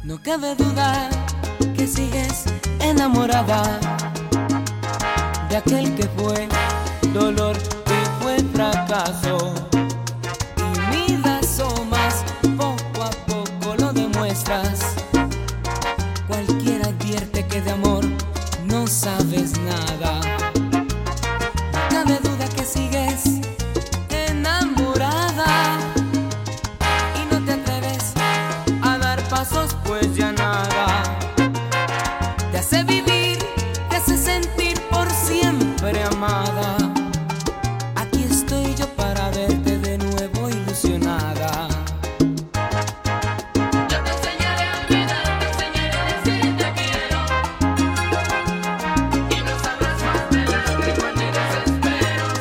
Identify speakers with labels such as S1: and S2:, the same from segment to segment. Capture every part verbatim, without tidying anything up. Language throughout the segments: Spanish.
S1: No cabe duda que sigues enamorada de aquel que fue dolor, que fue fracaso. Y midas o más, poco a poco lo demuestras. Cualquiera advierte que de amor no sabes nada. No cabe duda que sigues enamorada y no te atreves a dar pasos, pues ya nada te hace vivir, te hace sentir por siempre amada. Aquí estoy yo para verte de nuevo ilusionada.
S2: Yo te enseñaré a olvidar, te enseñaré a decir te quiero, y no sabrás más de lágrimas ni desesperos.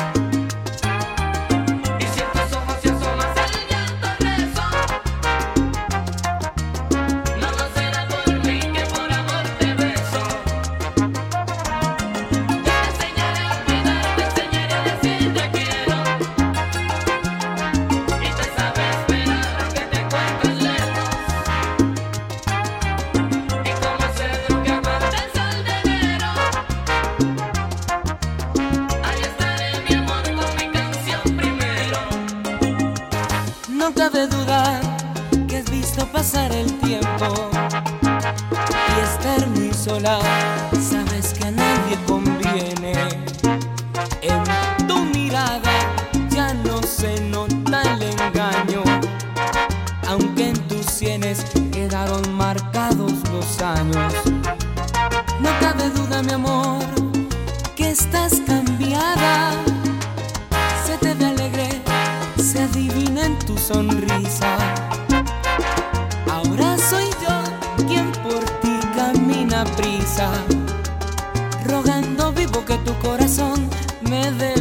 S2: Y si en tus ojos se asoma el llanto rezo, no, no será por mí que por amor te beso. Yo te enseñaré a olvidar, te enseñaré a decir te quiero, y te sabré esperar aunque te encuentres lejos. Y como el cedro que aguanta el sol de enero, ahí estaré mi amor con mi canción primero.
S1: No cabe duda que has visto pasar el tiempo y estar muy sola. Sabes que a nadie conviene. En tu mirada ya no se nota el engaño, aunque en tus sienes quedaron marcados los años. No cabe duda, mi amor, que estás cambiada. Se te ve alegre, se adivina en tu sonrisa. Ahora soy yo quien por ti camina a prisa, rogando vivo que tu corazón me dé